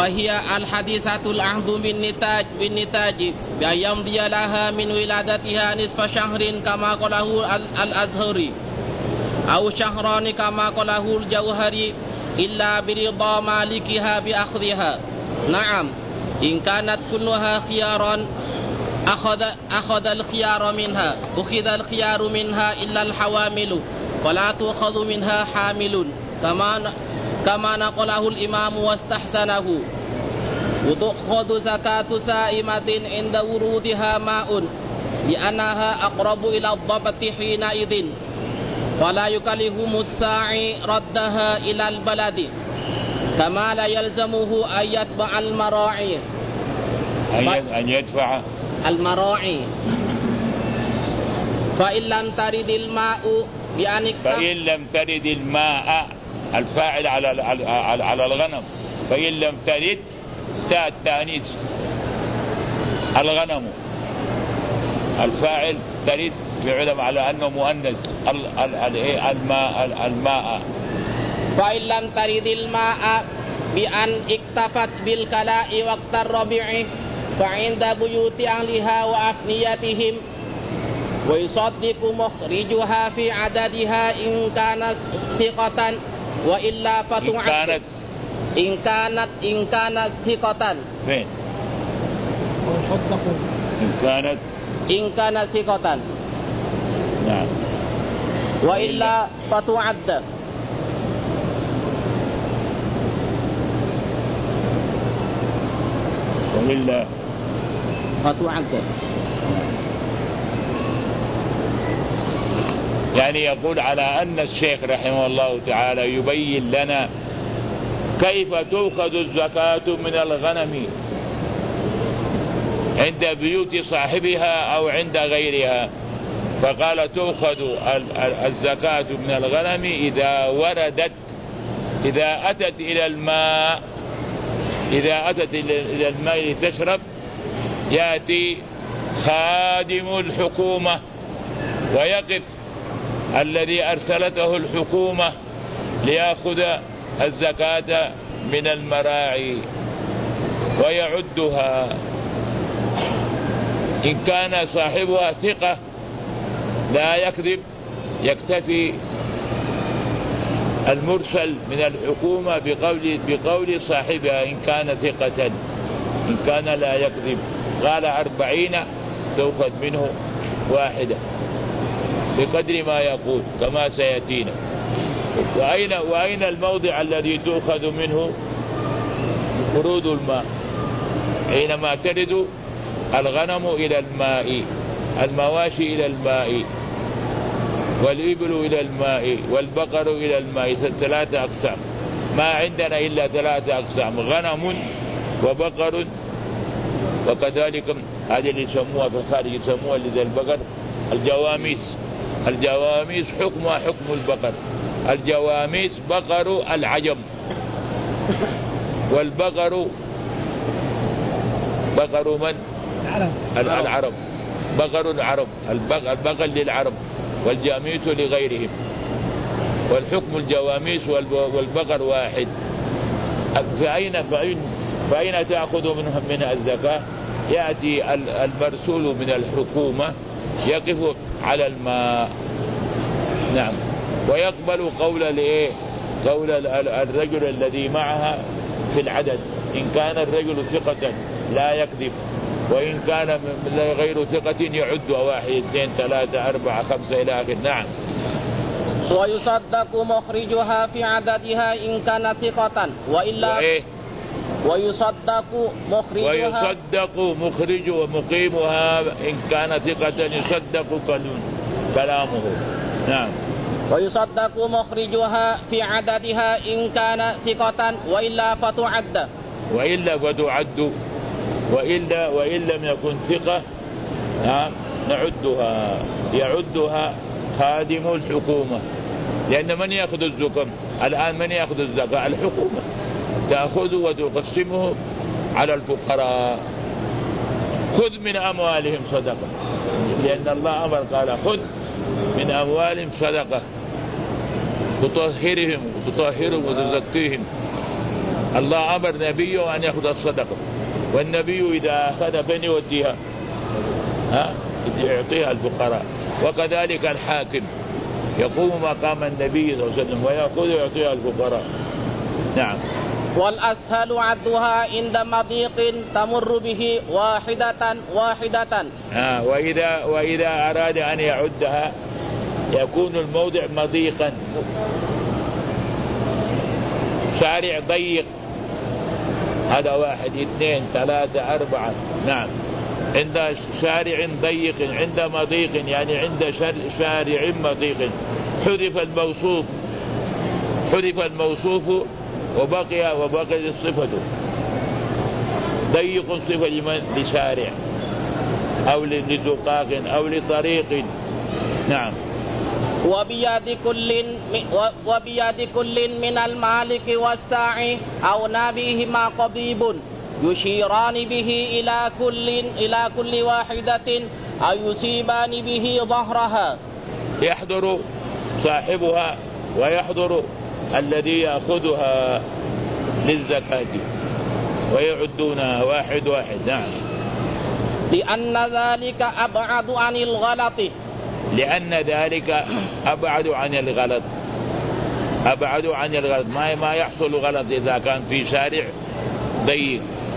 وهي الحديثة العهد بالنتاج بأن يمضي لها من ولادتها نصف شهر كما قاله الأزهري أو شهران كما قاله الجوهري إلا برضا مالكها بأخذها. نعم إن كانت كلها خيارا أخذ الخيار منها إلا الحوامل ولا تؤخذ منها حامل كما نقله الإمام واستحسنه. وتؤخذ زكاة سائمة عند ورودها ماء لأنها أقرب إلى الضبط حينئذ ولا يكلفهم الساعي ردها إلى البلد كما لا يلزمه أن يتبع المراعي أن يدفع المراعي. فإن لم ترد الماء الفاعل على الغنم. فإن لم ترد تاء التانيث الغنم الفاعل ترد بعلم على أنه مؤنث الماء. فإن لم ترد الماء بأن اكتفت بالكلاء وقت الربيع فعند بيوت أهلها وأفنيتهم. ويصدق مخرجها في عددها إن كانت ثقة وإلا فتعد إن كانت ثقة. فين؟ إن كانت ثقة. نعم. وإلا فتعد. وإلا فتعد. يعني يقول على أن الشيخ رحمه الله تعالى يبين لنا كيف تؤخذ الزكاة من الغنم عند بيوت صاحبها أو عند غيرها. فقال تؤخذ الزكاة من الغنم إذا أتت إلى الماء لتشرب يأتي خادم الحكومة ويقف الذي أرسلته الحكومة ليأخذ الزكاة من المراعي ويعدها. إن كان صاحبها ثقة لا يكذب يكتفي المرسل من الحكومة بقول صاحبها إن كان ثقة. إن كان لا يكذب قال 40 تأخذ منه 1 بقدر ما يقول كما سيأتينا. وأين الموضع الذي تؤخذ منه ورود الماء؟ حينما ترد الغنم إلى الماء، المواشي إلى الماء، والإبل إلى الماء، والبقر إلى الماء. 3 أقسام. ما عندنا إلا 3 أقسام: غنم وبقر. وكذلك هذه اللي يسموها في الخارج يسموها لذا البقر الجواميس. الجواميس حكمها حكم البقر. الجواميس بقر العجم، والبقر بقر من؟ العرب. بقر العرب، البقر للعرب والجاميس لغيرهم، والحكم الجواميس والبقر واحد. فأين تأخذ من الزكاة؟ يأتي المرسول من الحكومة يقف على الماء. نعم. ويقبل قول الرجل الذي معها في العدد. إن كان الرجل ثقة لا يكذب، وإن كان غير ثقة يعد 1 2 3 4 5 إلى آخر. نعم. ويصدق مخرجها في عددها إن كان ثقة وإلا ويصدق مخرج ومقيمها إن كان ثقة يصدق كلامه. نعم. ويصدق مخرجها في عددها إن كان ثقة وإلا فتعد. وإن لم يكن ثقة نعدها. يعدها خادم الحكومة. لأن من يأخذ الزكاة الآن؟ من يأخذ الزكاة؟ الحكومة تأخذ وتقسمه على الفقراء. خذ من أموالهم صدقة، لأن الله أمر قال خذ من أموالهم صدقة تطهرهم وتزكيهم الله أمر نبيه أن يأخذ الصدقة، والنبي إذا أخذ فين يوديها؟ يعطيها الفقراء. وكذلك الحاكم يقوم مقام النبي صلى الله عليه وسلم ويأخذ ويعطيها الفقراء. نعم. والأسهل عدها عند مضيق تمر به واحدة واحدة. وإذا أراد أن يعدها يكون الموضع مضيقا، شارع ضيق، هذا 1 2 3 4. نعم. عند شارع ضيق، عند مضيق يعني عند شارع مضيق حذف الموصوف وبقي الصفة. ضيق صفة لشارع أو لزقاق أو لطريق. نعم. وبيد كل من المالك والساعي أو نابيهما قضيب يشيران به إلى كل واحدة أو يصيبان به ظهرها. يحضر صاحبها ويحضر الذي يأخذها للزكاة ويعدونها واحد واحد. نعم. لأن ذلك أبعد عن الغلط. أبعد عن الغلط. ما يحصل غلط إذا كان في شارع ضيق.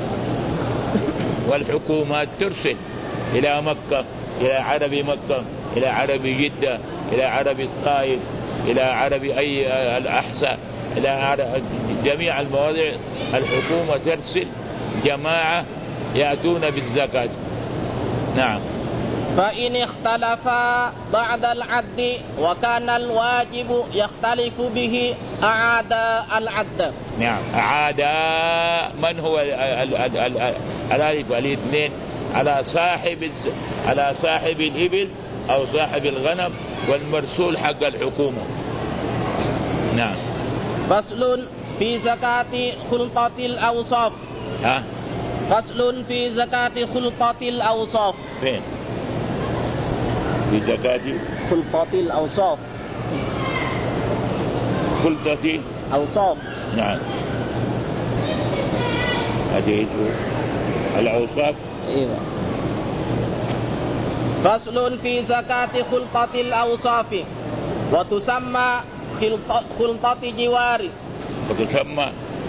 والحكومات ترسل إلى مكة، إلى عرب مكة، إلى عرب جدة، إلى عرب الطائف، إلى عرب أي الأحساء، إلى جميع المواضع. الحكومة ترسل جماعة يأتون بالزكاة. نعم. فإن اختلفا بعد العد وكان الواجب يختلف به أعاد العد. نعم. أعاد من هو الألف الاثنين على صاحب الإبل أو صاحب الغنم والمرسول حق الحكومة. نعم. فصل في زكاة خلطة الأوصاف. فصل في زكاة خلطة الأوصاف. فين؟ في زكاة خلطة الأوصاف. خلطة أوصاف. نعم. هذه الأوصاف. إيوه. فصل في زكاة خلطة الأوصاف وتسمى خلطة جوار. وتسمى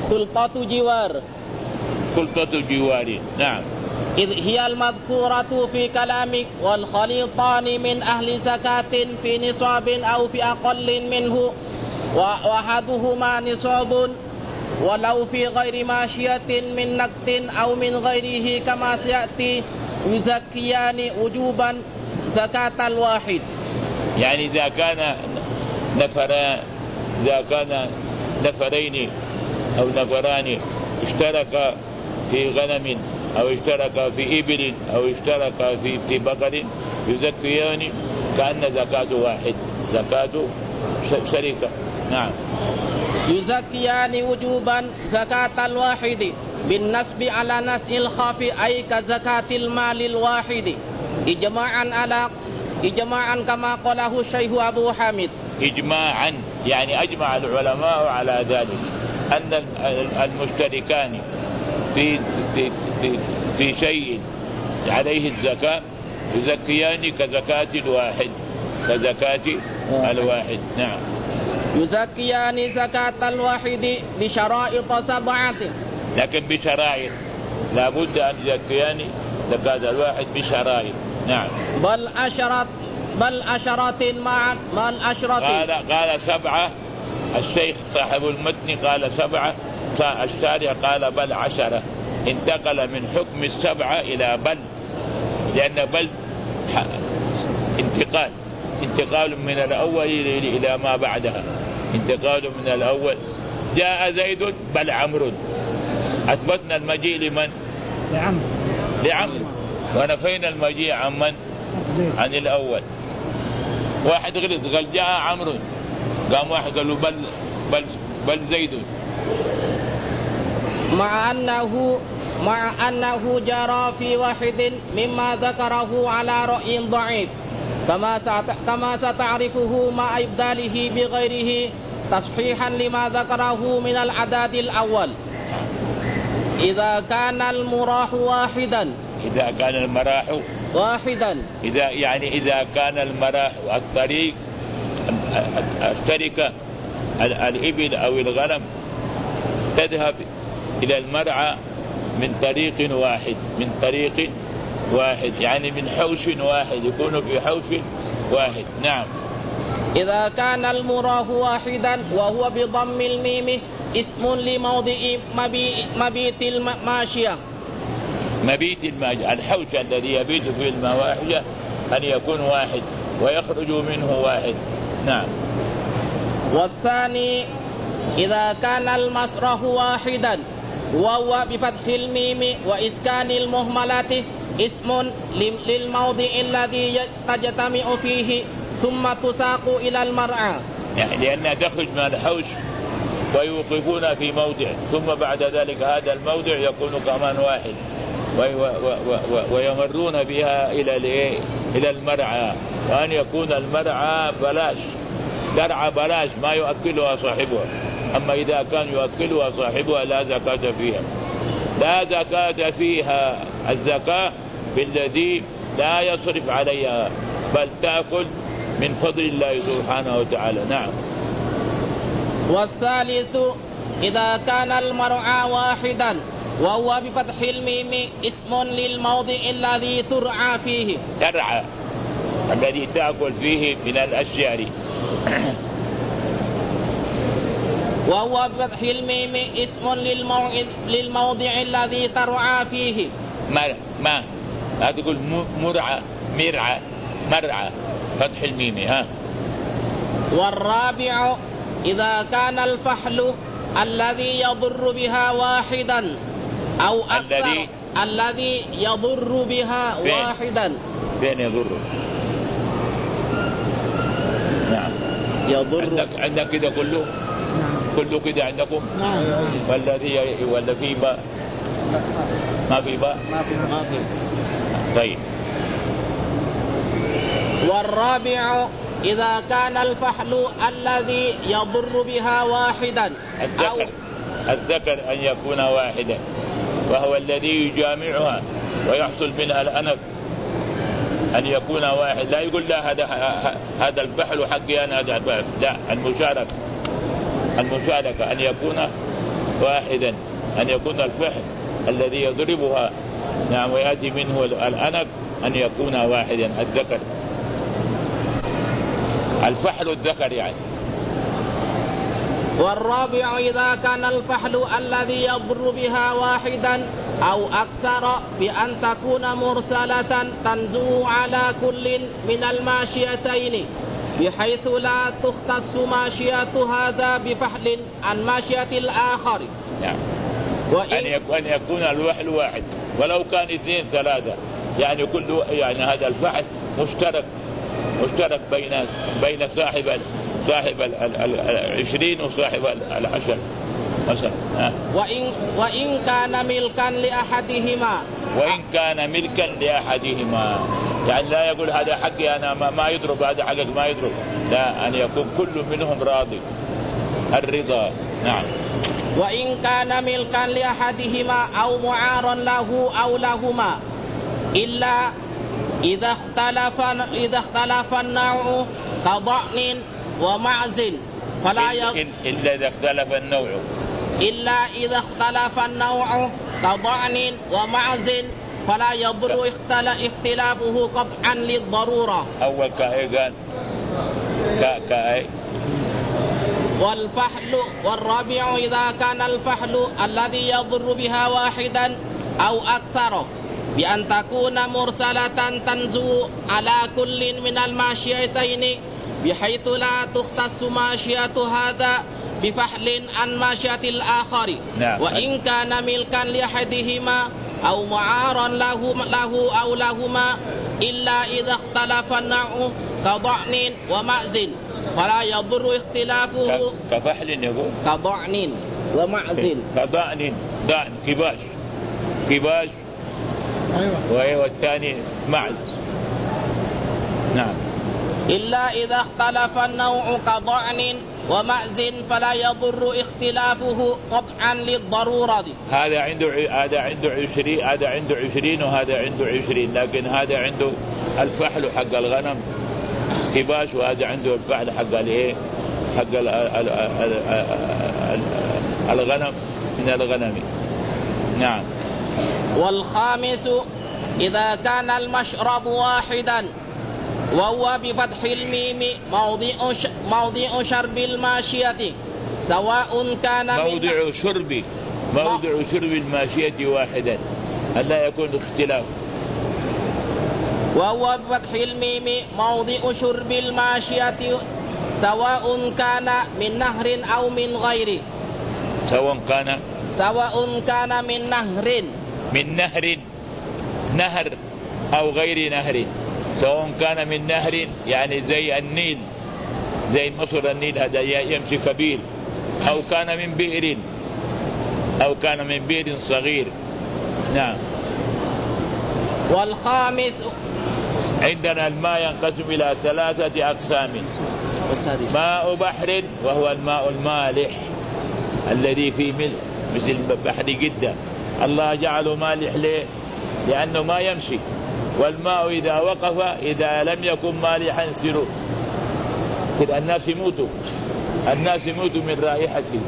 خلطة جوار. نعم. إذ هي المذكورة في كلامك والخليطان من أهل زكاة في نصاب أو في أقل منه وأحدهما نصاب ولو في غير ماشية من نقد أو من غيره كما سيأتي يزكيان وجوبا زكاة الواحد. يعني إذا كان نفرين أو نفران اشتركا في غنم أو اشتركا في إبل أو اشتركا في بقر يزكيان كأن زكاة واحد، زكاة شركة. نعم. يزكيان وجوبا زكاة الواحد بالنسب على نسب الخاف أي كزكاة المال الواحد إجماعا كما قاله الشيخ أبو حامد. إجماعا يعني أجمع العلماء على ذلك أن المشتركان في شيء عليه الزكاة يزكيان كزكاة الواحد. نعم. يزكيان زكاة الواحد بشرائط 7. لكن بشرائط لا بد أن يزكيان زكاة الواحد بشرائط. نعم. بل أشرات مع الأشرات. قال 7. الشيخ صاحب المتن قال 7. الشارع قال بل 10. انتقل من حكم 7 إلى بل، لأن بل انتقال من الأول إلى ما بعدها. انتقال من الأول جاء زيد بل عمرو. أثبتنا المجيء لمن؟ لعمرو. ونفينا المجيء عن من؟ عن الأول. واحد غلط قال جاء عمرو، قام واحد قال له بل زيد، مع أنه جرى في واحد مما ذكره على رأي ضعيف كما ستعرفه مع إبداله بغيره تصحيحا لما ذكره من العدد الأول. إذا كان المراح واحدا. إذا كان المراح واحدا. إذا كان المراح الطريق الشركة الإبل أو الغنم تذهب إلى المرعى من طريق واحد يعني من حوش واحد، يكون في حوش واحد. نعم. إذا كان المراح واحدا وهو بضم الميم اسم لموضع مبيت الماشية. الحوش الذي يبيت فيه المواشية أن يكون واحد ويخرج منه واحد. نعم. والثاني إذا كان المسرح واحدا وهو بفتح الميم وإسكان المهملة اسم للموضع الذي تجتمع فيه ثم تساق إلى المرعى، يعني لأنها تخرج من الحوش ويوقفون في موضع، ثم بعد ذلك هذا الموضع يكون كمان واحد ويمرون بها إلى المرعى، وأن يكون المرعى بلاش، درع بلاش ما يؤكلها صاحبها. أما إذا كان يؤكلها صاحبها لا زكاة فيها. لا زكاة فيها. الزكاة بالذي لا يصرف عليها بل تأكل من فضل الله سبحانه وتعالى. نعم. والثالث إذا كان المرعى واحدا وهو بفتح الميم اسم للموضع الذي ترعى فيه. ترعى الذي تأكل فيه من الأشجار. وهو بفتح الميم اسم للموضع الذي ترعى فيه. لا تقول مرعى فتح الميم. والرابع إذا كان الفحل الذي يضر بها واحدا أو أكثر. الذي يضر بها واحدا. فين يضر؟ نعم. يضر عندك كده كله؟ كله كده عندكم؟ نعم. ولا في باء؟ ما في باء؟ ما في. طيب. والرابع إذا كان الفحل الذي يضر بها واحدا الذكر أن يكون واحدا، وهو الذي يجامعها ويحصل منها الأنف، أن يكون واحد. لا يقول لا هذا الفحل حقي أنا، هذا الفحل لا. المشاركة أن يكون واحدا، أن يكون الفحل الذي يضربها نعم ويأتي منه الأنف أن يكون واحدا. الذكر الفحل الذكر يعني. والرابع إذا كان الفحل الذي يضر بها واحدا أو أكثر بأن تكون مرسلة تنزو على كل من الماشيتين بحيث لا تختص ماشية هذا بفحل عن ماشية الآخر. نعم. أن يكون الفحل واحد ولو كان 2 3 يعني كل يعني هذا الفحل مشترك بين صاحب 20 وصاحب 10 مثلا. وإن كان ملكا لأحدهما. يعني لا يقول هذا حقي أنا ما يضرب، هذا حقك ما يضرب، لا، أن يكون كل منهم راضي. الرضا. نعم. وإن كان ملكا لأحدهما أو معارا له أو لهما إلا إذا اختلف النوع كضأن ومعز فلا إلا إذا اختلف النوع كضأن ومعز فلا يضر اختلافه قطعا للضرورة. أول كأي والفحل. والرابع إذا كان الفحل الذي يضر بها واحدا أو أكثر بأن تكون مرسلة تنزو على كل من الماشيتين بحيث لا تختص ماشية هذا بفحل عن ماشية الآخر. نعم. وإن كان ملكا لأحدهما أو معارا له أو لهما إلا إذا اختلف النوع كضأن ومعز فلا يضر اختلافه. كفحل يقول كضأن ومعز. كضأن كباش أيوة. والثاني معز. نعم. إلا إذا اختلف النوع كضأن ومأز فلا يضر اختلافه قطعا للضرورة. هذا عنده 20، هذا عنده 20 وهذا عنده 20، لكن هذا عنده الفحل حق الغنم كباش، وهذا عنده الفحل حق الايه حق الغنم من الغنم. نعم. والخامس إذا كان المشرب واحدا وهو بفتح الميم موضع شرب الماشية سواء كان موضع شرب الماشية واحدا، ألا يكون اختلاف. وهو بفتح الميم موضع شرب الماشية سواء كان من نهر أو من غيره. سواء كان من نهر أو غير نهر. سواء كان من نهر يعني زي النيل، زي مصر النيل هذا يمشي كبير، أو كان من بئر صغير. نعم. والخامس عندنا الماء ينقسم إلى 3 أقسام: ماء بحر وهو الماء المالح الذي فيه ملح مثل بحر جدة، الله جعله مالح ليه؟ لأنه ما يمشي، والماء إذا وقف إذا لم يكن مالحا سره الناس يموتوا من رائحته.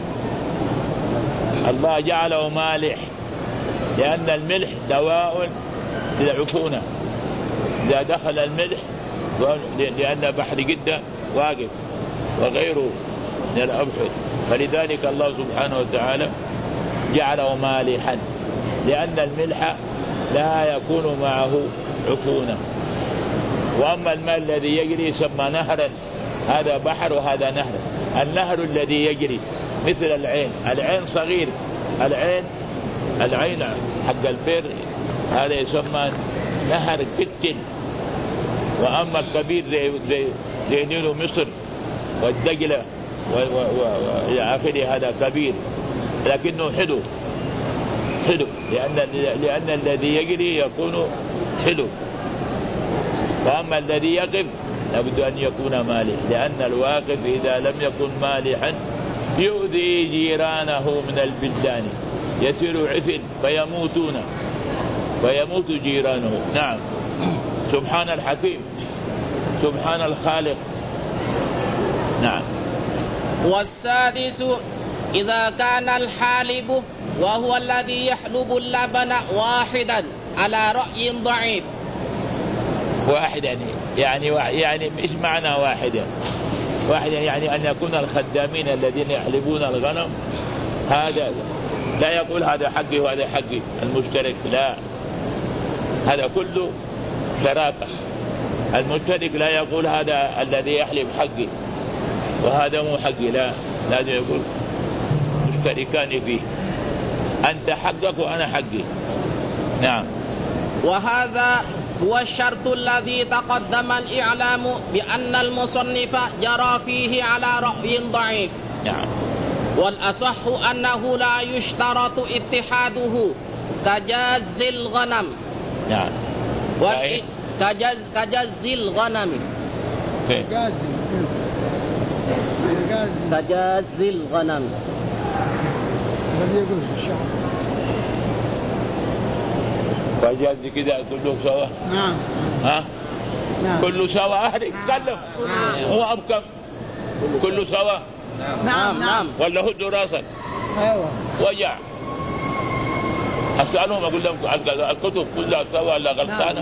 الله جعله مالح لأن الملح دواء للعفونة، إذا دخل الملح، لأن بحر جدة واقف وغيره من الأبحر، فلذلك الله سبحانه وتعالى جعله مالحا، لأن الملح لا يكون معه عفونة. وأما الماء الذي يجري يسمى نهرا، هذا بحر وهذا نهر. النهر الذي يجري مثل العين صغير، العين حق البر هذا يسمى نهر كتل. وأما الكبير زي نيل مصر والدجلة وإلى آخره هذا كبير، لكنه حلو لأن الذي يجري يكون حلو. وأما الذي يقف لابد أن يكون مالح، لأن الواقف إذا لم يكن مالحا يؤذي جيرانه من البلدان، يصير عفن فيموت جيرانه. نعم. سبحان الحكيم، سبحان الخالق. نعم. والسادس إذا كان الحالب وهو الذي يحلب اللبن واحدا على رأي ضعيف. واحدا يعني إيش معنى واحدا يعني أن يكون الخدامين الذين يحلبون الغنم هذا لا يقول هذا حقي وهذا حقي المشترك، لا، هذا كله شراكة. المشترك لا يقول هذا الذي يحلب حقي وهذا مو حقي، لا، لازم يقول مشتركان فيه، أنت حقك وأنا حقي. نعم. وهذا هو الشرط الذي تقدم الإعلام بأن المصنف جرى فيه على رأي ضعيف. نعم. والأصح أنه لا يشترط اتحاده كجاز الغنم. نعم. كجاز الغنم. كجاز الغنم. فجاز كذا كله سوا. نعم. ها؟ نعم. كله سوا. أحد يتكلم. هو أبكم. كله سوا. نعم. ولا هد راسك. أيوة. وجع. أسألهم أقول لهم الكتب كلها سوا ولا غلطانة؟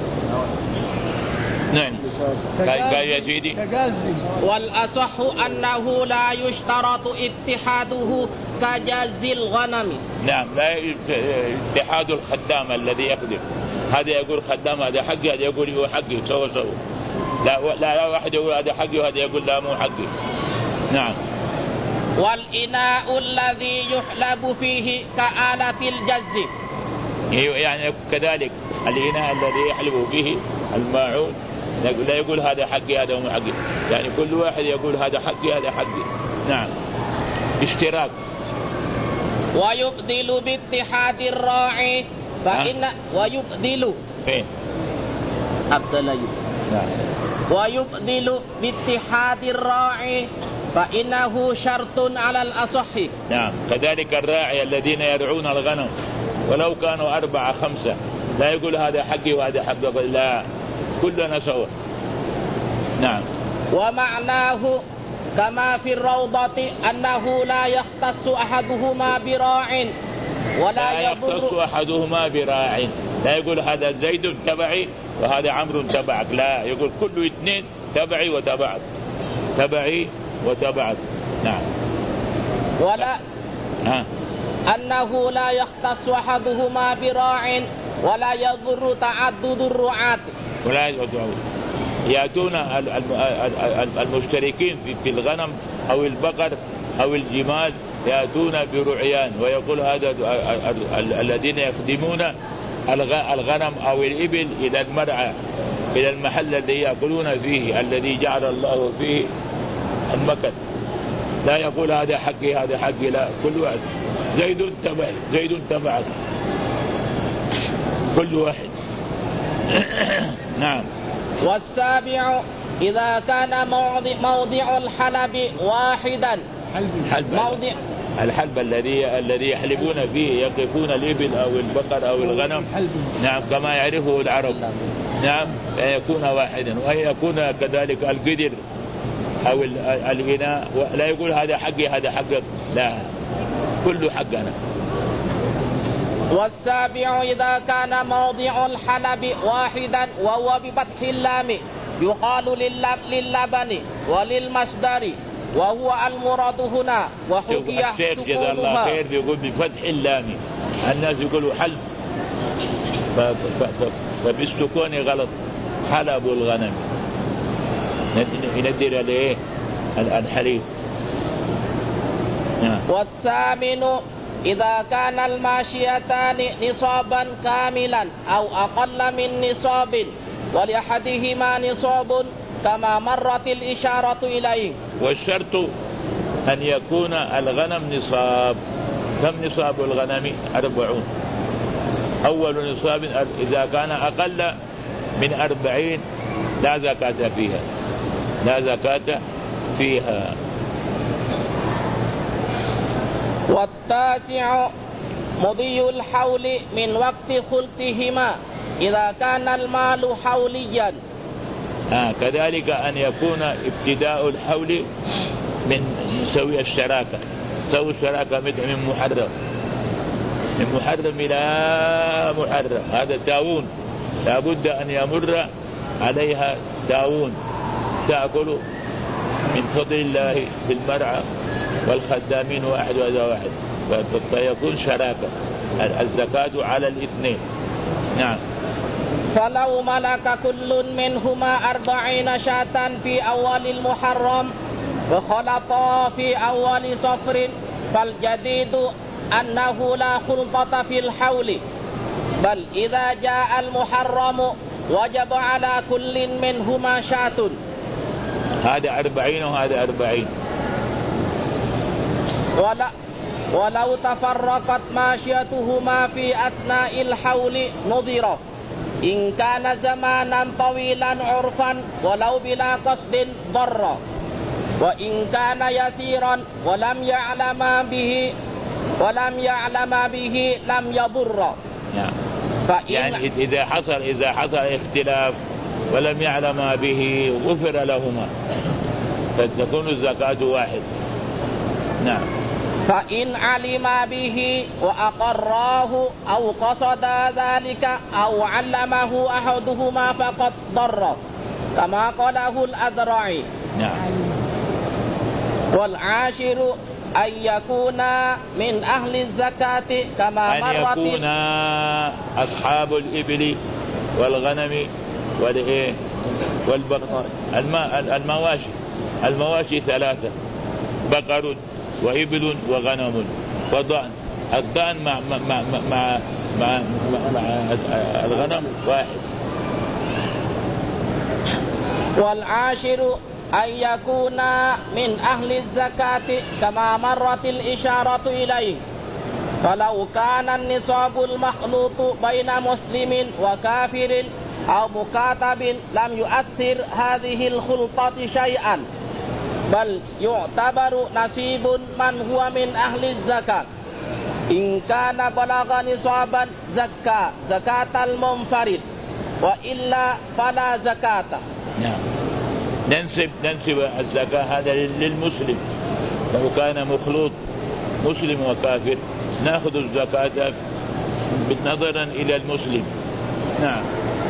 نعم. قال يا سيدي. والأصح أنه لا يشترط اتحاده كجاز الغنم. نعم. لا اتحاد الخدام الذي يخدم، هذا يقول خدام هذا حقي، هذا يقول هو حقي، سوا لا واحد يقول هذا حقي وهذا يقول لا مو حقي. نعم. والإناء الذي يحلب فيه كآلة الجز. يعني كذلك الإناء الذي يحلب فيه الماعون لا يقول هذا حقي هذا مو حقي، يعني كل واحد يقول هذا حقي هذا حقي. نعم. اشتراك. ويبدل باتحاد الراعي ويبدل فين؟ أبدل. نعم. ويبدل باتحاد الراعي فإنه شرط على الأصح. نعم. كذلك الراعي الذين يرعون الغنم ولو كانوا 4 5 لا يقول هذا حقي وهذا حقك، لا، كلنا سوا. نعم. ومعناه كما في الروضة أنه لا يختص أحدهما براع ولا يختص أحدهما براع، لا يقول هذا زيد تبعي وهذا عمرو تبعك، لا، يقول كل اثنين تبعي وتبعك، تبعي وتبعك. نعم. ولا أنه لا يختص أحدهما براع ولا يضر تعدد الرعاة. ولا يأتون المشتركين في الغنم أو البقر أو الجمال يأتون برعيان، ويقول هذا الذين يخدمون الغنم أو الإبل إلى المرعى، إلى المحل الذي يأكلون فيه، الذي جعل الله فيه المكن، لا يقول هذا حقي هذا حقي، لا، كل واحد زيد تبعي زيد تبعك، كل واحد. نعم. والسابع إذا كان موضع الحلب واحدا، موضع الحلب الذي يحلبون فيه، يقفون الإبل أو البقر أو الغنم، نعم، كما يعرفه العرب، نعم، يكون واحدا. وأن يكون كذلك القدر أو الإناء، لا يقول هذا حقي هذا حقك، لا، كل حقنا. والسابع إذا كان موضع الحلب واحدا وهو بفتح اللام يقال لللبن وللمصدر وهو المراد هنا. وحكي الشيخ جزاه الله خير بيقول بفتح اللام، الناس يقولوا حلب فبالسكون غلط، حلب الغنم يندر عليه الحليب. والثامن إذا كان الماشيتان نصابا كاملا أو أقل من نصاب ولأحدهما نصاب كما مرت الإشارة إليه. والشرط أن يكون الغنم نصاب. كم نصاب الغنم؟ 40. أول نصاب إذا كان أقل من 40 لا زكاة فيها، لا زكاة فيها. والتاسع مضي الحول من وقت خلطهما إذا كان المال حوليا. كذلك أن يكون ابتداء الحول من سوي الشراكة، سوي الشراكة من محرم، من محرم إلى محرم، هذا تاوون، لابد أن يمر عليها تاوون تأكل من فضل الله في المرعى والخدامين واحد وهذا واحد، فيكون شراكة، الزكاة على الاثنين. نعم. فلو ملك كل منهما 40 شاة في أول المحرم وخلطا في أول صفر فالجديد أنه لا خلطة في الحول، بل إذا جاء المحرم وجب على كل منهما شاة. هذا 40 وهذا 40. ولو تفرقت ماشيتهما في أثناء الحول نظر إن كان زمانا طويلا عرفا ولو بلا قصد ضر، وإن كان يسيرا ولم يعلم به لم يضر. يعني إذا حصل اختلاف ولم يعلم به غفر لهما فتكون الزكاة واحد. نعم. فإن علم به وأقراه أو قصد ذلك أو علمه أحدهما فقد ضر كما قاله الأذرعي. نعم. والعاشر أن يكونا من أهل الزكاة كما مرت، أن يكونا أصحاب الإبل والغنم والبقر. المواشي 3: بقر وإبل وغنم وضأن. الضأن مع الغنم واحد. والعاشر أن يكونا من أهل الزكاة كما مرت الإشارة إليه، فلو كان النصاب المخلوط بين مسلم وكافر أو مكاتب لم يؤثر هذه الخلطة شيئا، بل يعتبر نصيب من هو من أهل الزكاة إن كان بلغ نصابا زكاة زكاة المنفرد وإلا فلا زكاة. نعم. ننسب الزكاة هذا للمسلم. لو كان مخلوط مسلم وكافر نأخذ الزكاة نظرا إلى المسلم. نعم.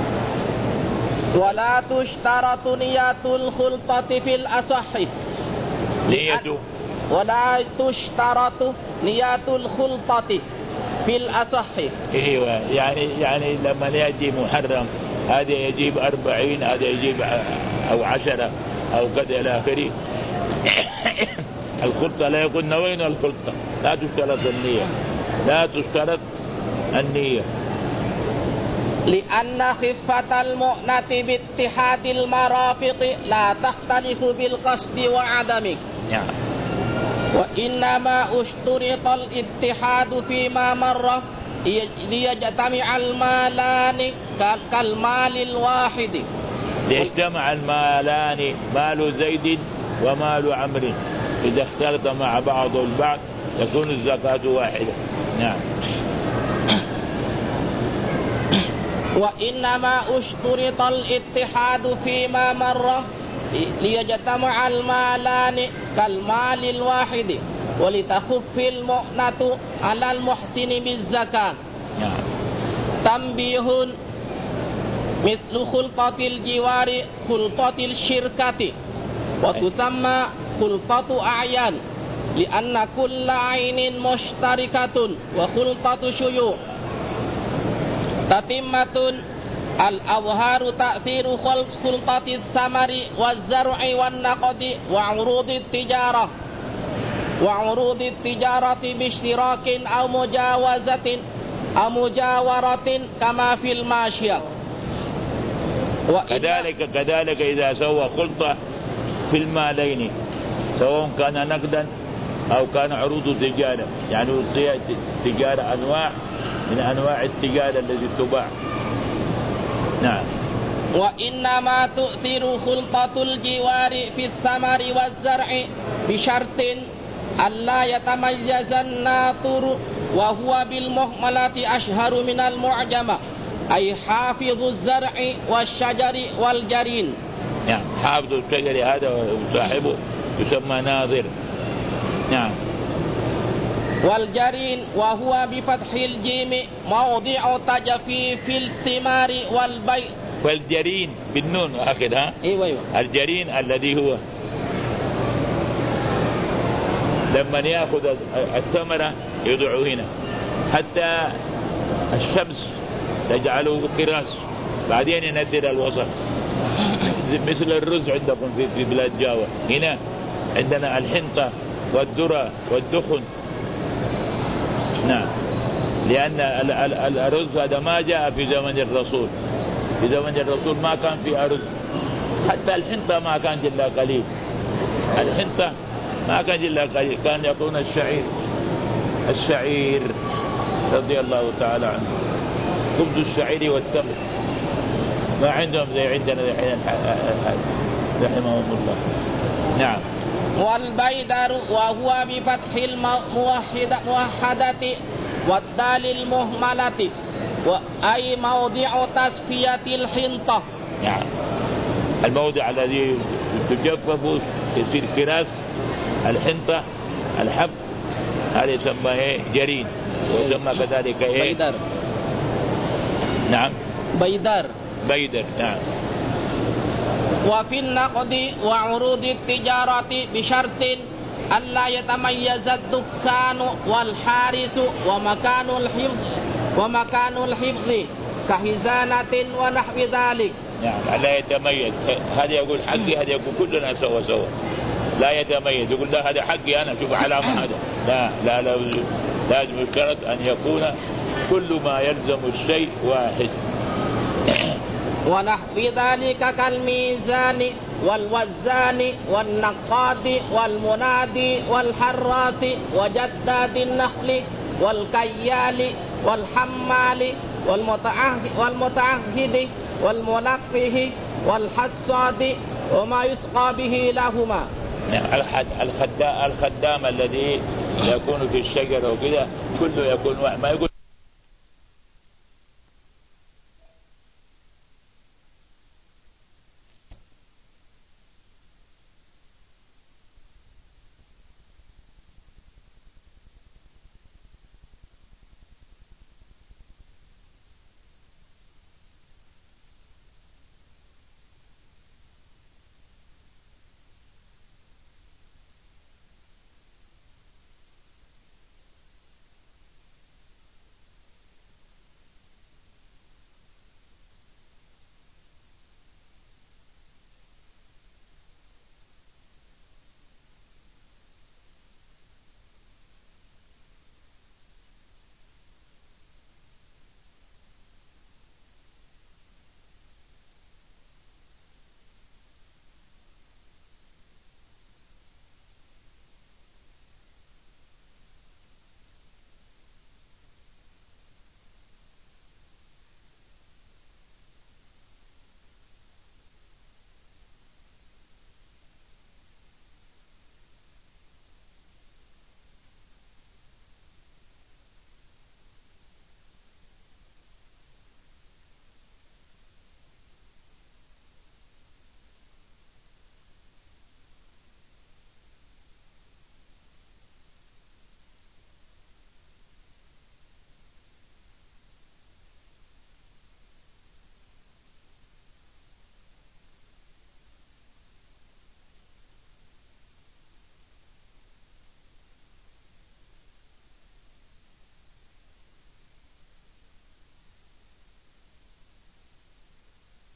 ولا تشترط نية الخلطة في الأصح. ولا تشترط نية الخلطة في الأصح. ايوه يعني لما يجي محرم هذا يجيب 40 هذا يجيب أو 10 أو كذا إلى آخره. الخلطة لا يقول نوين الخلطة، لا تشترط النية، لا تشترط النية. لأن خفة المؤنة باتحاد المرافق لا تختلف بالقصد وعدمه. نعم. وإنما اشترط الاتحاد فيما مر ليجتمع المالان كالمال الواحد. ليجتمع المالان مال زيد ومال عمرو إذا اختلط مع بعض البعض تكون الزكاة واحدة. نعم. وإنما اشترط الاتحاد فيما مر ليجتمع المالان كالمال الواحد ولتخف المؤنة على المحسن بالزكاة. نعم. تنبيه: مثل خلطة الجوار خلطة الشركة وتسمى خلطة أعيان لأن كل عين مشتركة وخلطة شيوع. تتمة: الأظهار تأثير خلطة الثمر والزرع والنقد وعروض التجارة باشتراك أو مجاوزة أو مجاورة كما في الماشية. كذلك إذا سوى خلطة في المالين سواء كان نقدا أو كان عروض تجارة، يعني التجارة أنواع من أنواع التجارة التي تباع. نعم. وإنما تؤثر خلطة الجوار في الثمر والزرع بشرط ألا يتميز الناطر وهو بالمهملة أشهر من المعجمة، أي حافظ الزرع والشجر والجرين. نعم. حافظ الشجر هذا وصاحبه يسمى ناظر. نعم. والجرين وهو بفتح الجيم موضع تجفيف الثمار والبيع. والجرين بالنون آخرها. ايوه. الجرين الذي هو لما يأخذ الثمرة يضعه هنا حتى الشمس تجعله كراس بعدين يندر الوسط مثل الرز عندكم في بلاد جاوا. هنا عندنا الحنطة والذرة والدخن. نعم. لأن الرز هذا ما جاء في زمن الرسول. في زمن الرسول ما كان في أرز، حتى الحنطة ما كان إلا قليل. الحنطة ما كان إلا قليل، كان يكون الشعير رضي الله تعالى عنه، خبز الشعير والتمر. ما عندهم زي عندنا الحين رحمهم الله. نعم. والبيدر وهو بفتح الموحدة والدال المهملة أي موضع تصفية الحنطة. نعم. الموضع الذي تجفف يصير كراس الحنطة الحب هذا يسمى جرين ويسمى كذلك بيدر. نعم. بيدر. نعم. وفي النقد وعروض التجارة بشرط ألا يتميز الدكان والحارس ومكان الحفظ كخزانة ونحو ذلك. نعم. لا يتميز، هذا يقول حقي هذا يقول كلنا سوا لا يتميز، يقول لا هذا حقي أنا شوف علامة هذا. لا لازم يشترط أن يكون كل ما يلزم الشيء واحد. ونحو ذلك كالميزان والوزان والنقاد والمنادي والحراث وجداد النخل والكيال والحمال والمتعهد والملقه والحصاد وما يسقى به لهما. الخدام الذي يكون في الشجرة وكذا كله يكون واحد، ما يقول